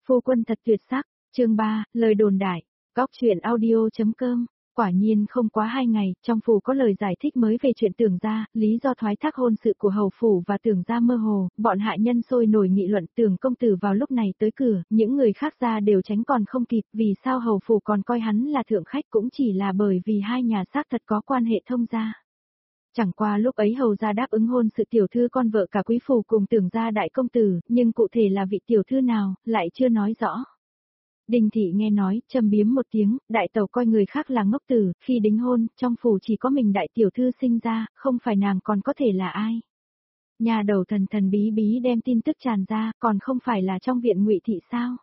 Phu quân thật tuyệt sắc, chương 3, lời đồn đại, góc truyện audio.com. Quả nhiên không quá 2 ngày, trong phủ có lời giải thích mới về chuyện Tưởng gia, lý do thoái thác hôn sự của hầu phủ và Tưởng gia mơ hồ, bọn hạ nhân sôi nổi nghị luận Tưởng công tử vào lúc này tới cửa, những người khác ra đều tránh còn không kịp, vì sao hầu phủ còn coi hắn là thượng khách cũng chỉ là bởi vì hai nhà xác thật có quan hệ thông gia. Chẳng qua lúc ấy hầu gia đáp ứng hôn sự tiểu thư con vợ cả quý phủ cùng Tưởng gia đại công tử, nhưng cụ thể là vị tiểu thư nào, lại chưa nói rõ. Đinh thị nghe nói, châm biếm một tiếng, đại tẩu coi người khác là ngốc tử, khi đính hôn, trong phủ chỉ có mình đại tiểu thư sinh ra, không phải nàng còn có thể là ai. Nhà đầu thần thần bí bí đem tin tức tràn ra, còn không phải là trong viện Ngụy thị sao?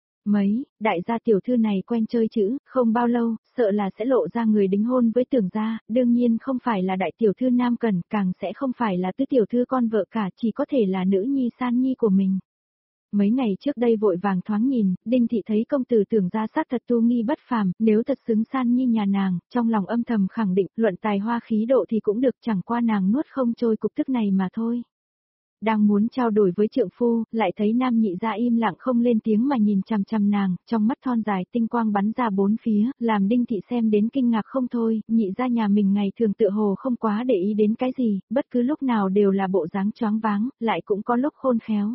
Đại gia tiểu thư này quen chơi chữ, không bao lâu, sợ là sẽ lộ ra người đính hôn với Tưởng gia, đương nhiên không phải là đại tiểu thư Nam Cần, càng sẽ không phải là tứ tiểu thư con vợ cả, chỉ có thể là nữ nhi San Nhi của mình. Mấy ngày trước đây vội vàng thoáng nhìn, Đinh thị thấy công tử Tưởng gia xác thật tu nghi bất phàm, nếu thật xứng San Nhi nhà nàng, trong lòng âm thầm khẳng định, luận tài hoa khí độ thì cũng được, chẳng qua nàng nuốt không trôi cục tức này mà thôi. Đang muốn trao đổi với trượng phu, lại thấy Nam nhị gia im lặng không lên tiếng mà nhìn chằm chằm nàng, trong mắt thon dài tinh quang bắn ra bốn phía, làm Đinh thị xem đến kinh ngạc không thôi, nhị gia nhà mình ngày thường tựa hồ không quá để ý đến cái gì, bất cứ lúc nào đều là bộ dáng choáng váng, lại cũng có lúc khôn khéo.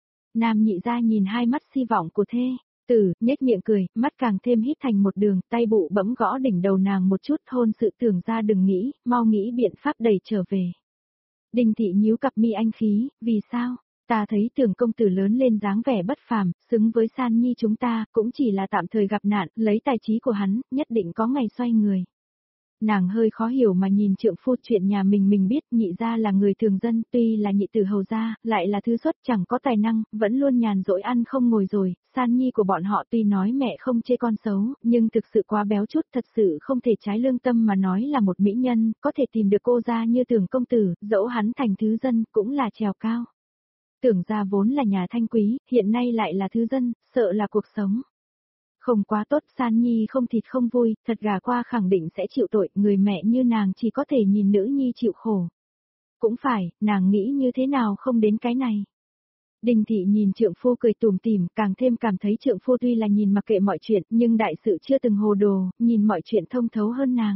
Nam nhị gia nhìn hai mắt si vọng của thê tử, nhếch miệng cười, mắt càng thêm hít thành một đường, tay bụ bẫm gõ đỉnh đầu nàng một chút, hôn sự Tưởng gia đừng nghĩ, mau nghĩ biện pháp đẩy trở về. Đinh thị nhíu cặp mi anh khí, vì sao? Ta thấy Tưởng công tử lớn lên dáng vẻ bất phàm, xứng với San Nhi chúng ta, cũng chỉ là tạm thời gặp nạn, lấy tài trí của hắn, nhất định có ngày xoay người. Nàng hơi khó hiểu mà nhìn trượng phu, chuyện nhà mình biết, nhị gia là người thường dân, tuy là nhị tử hầu gia, lại là thứ xuất chẳng có tài năng, vẫn luôn nhàn rỗi ăn không ngồi rồi, San Nhi của bọn họ tuy nói mẹ không chê con xấu, nhưng thực sự quá béo chút, thật sự không thể trái lương tâm mà nói là một mỹ nhân, có thể tìm được cô gia như Tưởng công tử, dẫu hắn thành thứ dân, cũng là trèo cao. Tưởng gia vốn là nhà thanh quý, hiện nay lại là thứ dân, sợ là cuộc sống không quá tốt, San Nhi không thịt không vui, thật gà qua khẳng định sẽ chịu tội, người mẹ như nàng chỉ có thể nhìn nữ nhi chịu khổ. Cũng phải, nàng nghĩ như thế nào không đến cái này. Đinh thị nhìn trượng phu cười tủm tỉm, càng thêm cảm thấy trượng phu tuy là nhìn mặc kệ mọi chuyện, nhưng đại sự chưa từng hồ đồ, nhìn mọi chuyện thông thấu hơn nàng.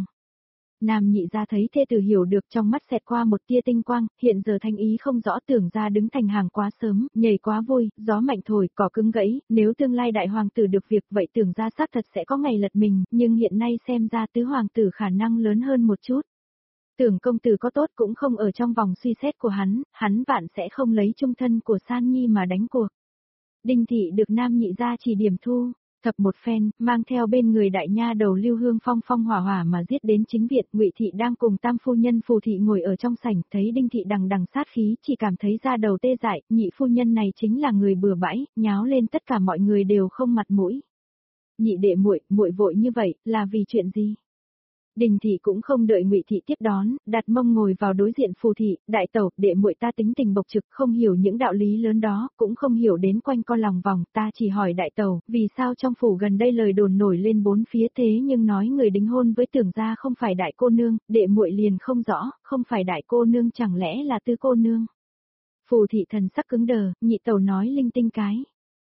Nam nhị gia thấy thê tử hiểu được, trong mắt xẹt qua một tia tinh quang, hiện giờ thanh ý không rõ, Tưởng gia đứng thành hàng quá sớm, nhảy quá vui, gió mạnh thổi, cỏ cứng gãy, nếu tương lai đại hoàng tử được việc vậy Tưởng gia xác thật sẽ có ngày lật mình, nhưng hiện nay xem ra tứ hoàng tử khả năng lớn hơn một chút. Tưởng công tử có tốt cũng không ở trong vòng suy xét của hắn vạn sẽ không lấy chung thân của San Nhi mà đánh cuộc. Đinh thị được Nam nhị gia chỉ điểm thu thập một phen, mang theo bên người đại nha đầu Lưu Hương phong phong hỏa hỏa mà giết đến chính viện. Ngụy thị đang cùng tam phu nhân Phù thị ngồi ở trong sảnh, thấy Đinh thị đằng đằng sát khí, chỉ cảm thấy da đầu tê dại, nhị phu nhân này chính là người bừa bãi, nháo lên tất cả mọi người đều không mặt mũi. Nhị đệ muội vội như vậy, là vì chuyện gì? Đinh thị cũng không đợi Ngụy thị tiếp đón, đặt mông ngồi vào đối diện Phù thị, đại tẩu, đệ muội ta tính tình bộc trực, không hiểu những đạo lý lớn đó, cũng không hiểu đến quanh co lòng vòng, ta chỉ hỏi đại tẩu, vì sao trong phủ gần đây lời đồn nổi lên bốn phía thế nhưng nói người đính hôn với Tưởng gia không phải đại cô nương, đệ muội liền không rõ, không phải đại cô nương chẳng lẽ là tư cô nương? Phù thị thần sắc cứng đờ, nhị tẩu nói linh tinh cái.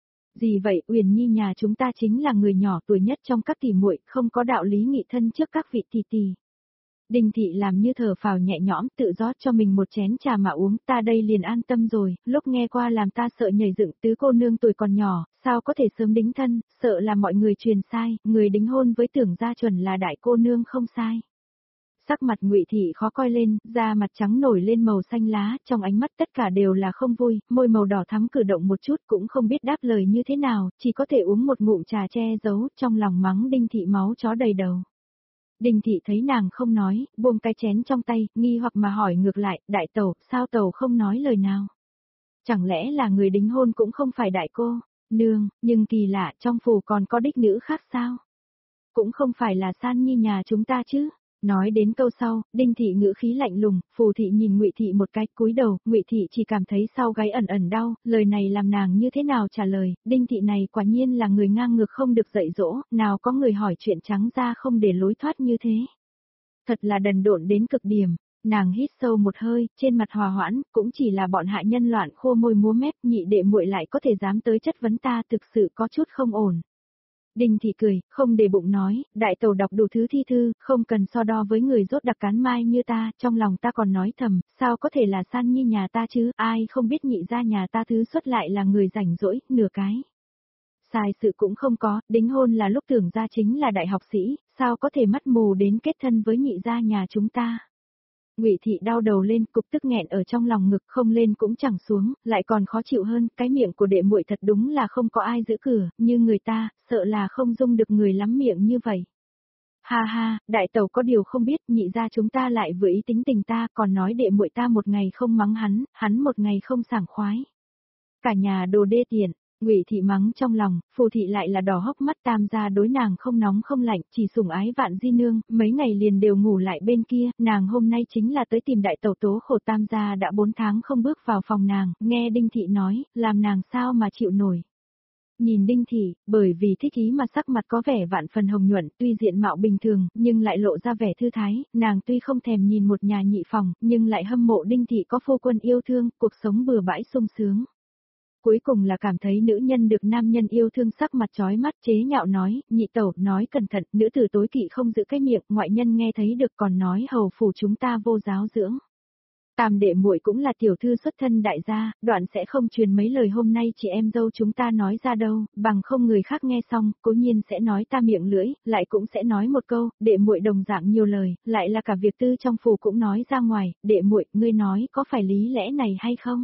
Gì vậy, Uyển Nhi nhà chúng ta chính là người nhỏ tuổi nhất trong các tỷ muội, không có đạo lý nghị thân trước các vị tỷ tỷ. Đinh thị làm như thở phào nhẹ nhõm, tự rót cho mình một chén trà mà uống, ta đây liền an tâm rồi, lúc nghe qua làm ta sợ nhảy dựng, tứ cô nương tuổi còn nhỏ, sao có thể sớm đính thân, sợ là mọi người truyền sai, người đính hôn với Tưởng gia chuẩn là đại cô nương không sai. Sắc mặt Ngụy thị khó coi lên, da mặt trắng nổi lên màu xanh lá, trong ánh mắt tất cả đều là không vui, môi màu đỏ thắm cử động một chút cũng không biết đáp lời như thế nào, chỉ có thể uống một ngụm trà che giấu, trong lòng mắng Đinh thị máu chó đầy đầu. Đinh thị thấy nàng không nói, buông cái chén trong tay, nghi hoặc mà hỏi ngược lại, đại tẩu, sao tẩu không nói lời nào? Chẳng lẽ là người đính hôn cũng không phải đại cô nương, nhưng kỳ lạ, trong phủ còn có đích nữ khác sao? Cũng không phải là San Nhi nhà chúng ta chứ? Nói đến câu sau, Đinh thị ngữ khí lạnh lùng, Phù thị nhìn Ngụy thị một cái, cúi đầu, Ngụy thị chỉ cảm thấy sau gáy ẩn ẩn đau, lời này làm nàng như thế nào trả lời, Đinh thị này quả nhiên là người ngang ngược không được dạy dỗ, nào có người hỏi chuyện trắng ra không để lối thoát như thế. Thật là đần độn đến cực điểm. Nàng hít sâu một hơi, trên mặt hòa hoãn, cũng chỉ là bọn hạ nhân loạn khô môi múa mép, nhị đệ muội lại có thể dám tới chất vấn ta, thực sự có chút không ổn. Đinh thị cười, không để bụng nói, đại tẩu đọc đủ thứ thi thư, không cần so đo với người rốt đặc cán mai như ta, trong lòng ta còn nói thầm, sao có thể là San Nhi nhà ta chứ, ai không biết nhị ra nhà ta thứ xuất lại là người rảnh rỗi, nửa cái. Sai sự cũng không có, đính hôn là lúc tưởng ra chính là đại học sĩ, sao có thể mắt mù đến kết thân với nhị gia nhà chúng ta. Ngụy thị đau đầu lên, cục tức nghẹn ở trong lòng ngực, không lên cũng chẳng xuống, lại còn khó chịu hơn, cái miệng của đệ muội thật đúng là không có ai giữ cửa, như người ta, sợ là không dung được người lắm miệng như vậy. Ha ha, đại tẩu có điều không biết, nhị gia chúng ta lại vừa ý tính tình ta, còn nói đệ muội ta một ngày không mắng hắn một ngày không sảng khoái. Cả nhà đồ đê tiện. Ngụy thị mắng trong lòng, Phù thị lại là đỏ hốc mắt, Tam gia đối nàng không nóng không lạnh, chỉ sủng ái Vạn Di nương, mấy ngày liền đều ngủ lại bên kia, nàng hôm nay chính là tới tìm đại tẩu tố khổ. Tam gia đã 4 tháng không bước vào phòng nàng, nghe Đinh thị nói, làm nàng sao mà chịu nổi. Nhìn Đinh thị, bởi vì thích ý mà sắc mặt có vẻ vạn phần hồng nhuận, tuy diện mạo bình thường, nhưng lại lộ ra vẻ thư thái, nàng tuy không thèm nhìn một nhà nhị phòng, nhưng lại hâm mộ Đinh thị có phu quân yêu thương, cuộc sống bừa bãi sung sướng. Cuối cùng là cảm thấy nữ nhân được nam nhân yêu thương, sắc mặt chói mắt chế nhạo nói, nhị tẩu nói cẩn thận, nữ tử tối kỵ không giữ cái miệng, ngoại nhân nghe thấy được còn nói hầu phủ chúng ta vô giáo dưỡng. Tam đệ muội cũng là tiểu thư xuất thân đại gia, đoạn sẽ không truyền mấy lời hôm nay chị em dâu chúng ta nói ra đâu, bằng không người khác nghe xong, cố nhiên sẽ nói ta miệng lưỡi, lại cũng sẽ nói một câu, đệ muội đồng dạng nhiều lời, lại là cả việc tư trong phủ cũng nói ra ngoài, đệ muội, ngươi nói có phải lý lẽ này hay không?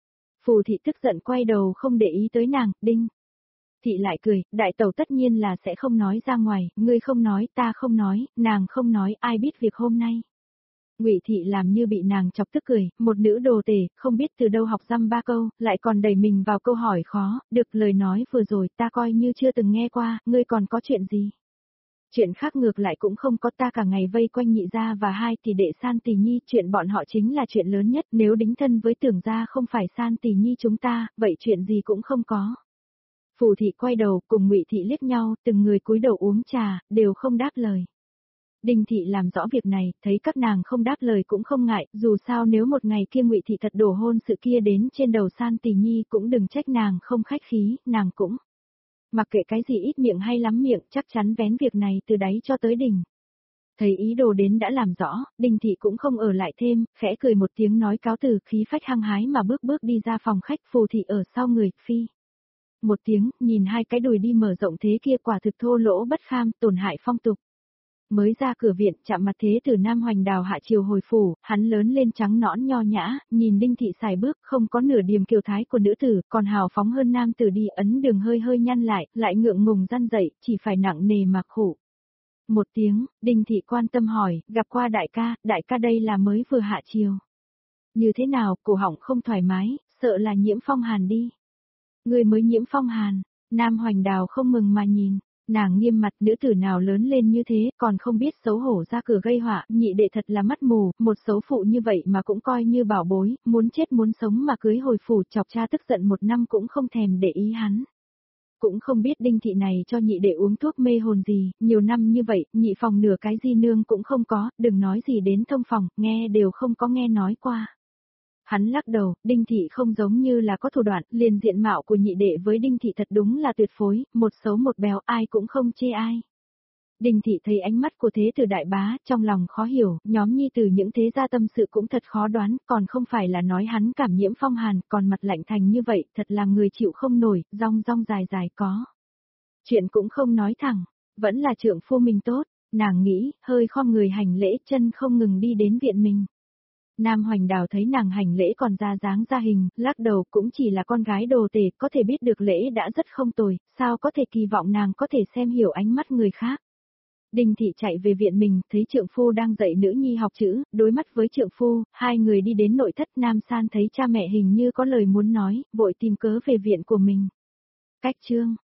Phù thị tức giận quay đầu không để ý tới nàng, Đinh thị lại cười, đại tẩu tất nhiên là sẽ không nói ra ngoài, ngươi không nói, ta không nói, nàng không nói, ai biết việc hôm nay. Ngụy thị làm như bị nàng chọc tức cười, một nữ đồ tể, không biết từ đâu học dăm 3 câu, lại còn đẩy mình vào câu hỏi khó, được lời nói vừa rồi ta coi như chưa từng nghe qua, ngươi còn có chuyện gì? Chuyện khác ngược lại cũng không có, ta cả ngày vây quanh nhị gia và hai tỷ đệ San Tỷ Nhi, chuyện bọn họ chính là chuyện lớn nhất, nếu đính thân với tưởng gia không phải San Tỷ Nhi chúng ta, vậy chuyện gì cũng không có. Phù thị quay đầu cùng Ngụy thị liếc nhau, từng người cúi đầu uống trà, đều không đáp lời. Đinh thị làm rõ việc này, thấy các nàng không đáp lời cũng không ngại, dù sao nếu một ngày kia Ngụy thị thật đổ hôn sự kia đến trên đầu San Tỷ Nhi cũng đừng trách nàng không khách khí, nàng cũng mặc kệ cái gì ít miệng hay lắm miệng, chắc chắn vén việc này từ đáy cho tới đỉnh. Thấy ý đồ đến đã làm rõ, Đinh thị cũng không ở lại thêm, khẽ cười một tiếng nói cáo từ, khí phách hăng hái mà bước bước đi ra phòng khách. Phù thị ở sau người, phi một tiếng, nhìn hai cái đùi đi mở rộng thế kia quả thực thô lỗ bất kham, tổn hại phong tục. Mới ra cửa viện, chạm mặt thế tử Nam Hoành Đào hạ chiều hồi phủ, hắn lớn lên trắng nõn nho nhã, nhìn Đinh thị xài bước, không có nửa điềm kiều thái của nữ tử, còn hào phóng hơn nam tử đi, ấn đường hơi hơi nhăn lại ngượng ngùng răn dậy, chỉ phải nặng nề mà khổ. Một tiếng, Đinh thị quan tâm hỏi, gặp qua đại ca đây là mới vừa hạ chiều. Như thế nào, cổ họng không thoải mái, sợ là nhiễm phong hàn đi. Người mới nhiễm phong hàn, Nam Hoành Đào không mừng mà nhìn. Nàng nghiêm mặt, nữ tử nào lớn lên như thế, còn không biết xấu hổ ra cửa gây họa, nhị đệ thật là mắt mù, một xấu phụ như vậy mà cũng coi như bảo bối, muốn chết muốn sống mà cưới hồi phủ, chọc cha tức giận 1 năm cũng không thèm để ý hắn. Cũng không biết Đinh thị này cho nhị đệ uống thuốc mê hồn gì, nhiều năm như vậy, nhị phòng nửa cái di nương cũng không có, đừng nói gì đến thông phòng, nghe đều không có nghe nói qua. Hắn lắc đầu, Đinh thị không giống như là có thủ đoạn, liền diện mạo của nhị đệ với Đinh thị thật đúng là tuyệt phối, một xấu một béo, ai cũng không chê ai. Đinh thị thấy ánh mắt của thế tử đại bá, trong lòng khó hiểu, nhóm nhi tử những thế gia tâm sự cũng thật khó đoán, còn không phải là nói hắn cảm nhiễm phong hàn, còn mặt lạnh thành như vậy, thật làm người chịu không nổi, rong rong dài dài có. Chuyện cũng không nói thẳng, vẫn là trượng phu mình tốt, nàng nghĩ, hơi khom người hành lễ, chân không ngừng đi đến viện mình. Nam Hoành Đào thấy nàng hành lễ còn ra dáng ra hình, lắc đầu, cũng chỉ là con gái đồ tể, có thể biết được lễ đã rất không tồi, sao có thể kỳ vọng nàng có thể xem hiểu ánh mắt người khác. Đinh thị chạy về viện mình, thấy trượng phu đang dạy nữ nhi học chữ, đối mắt với trượng phu, hai người đi đến nội thất. Nam San thấy cha mẹ hình như có lời muốn nói, vội tìm cớ về viện của mình. Cách chương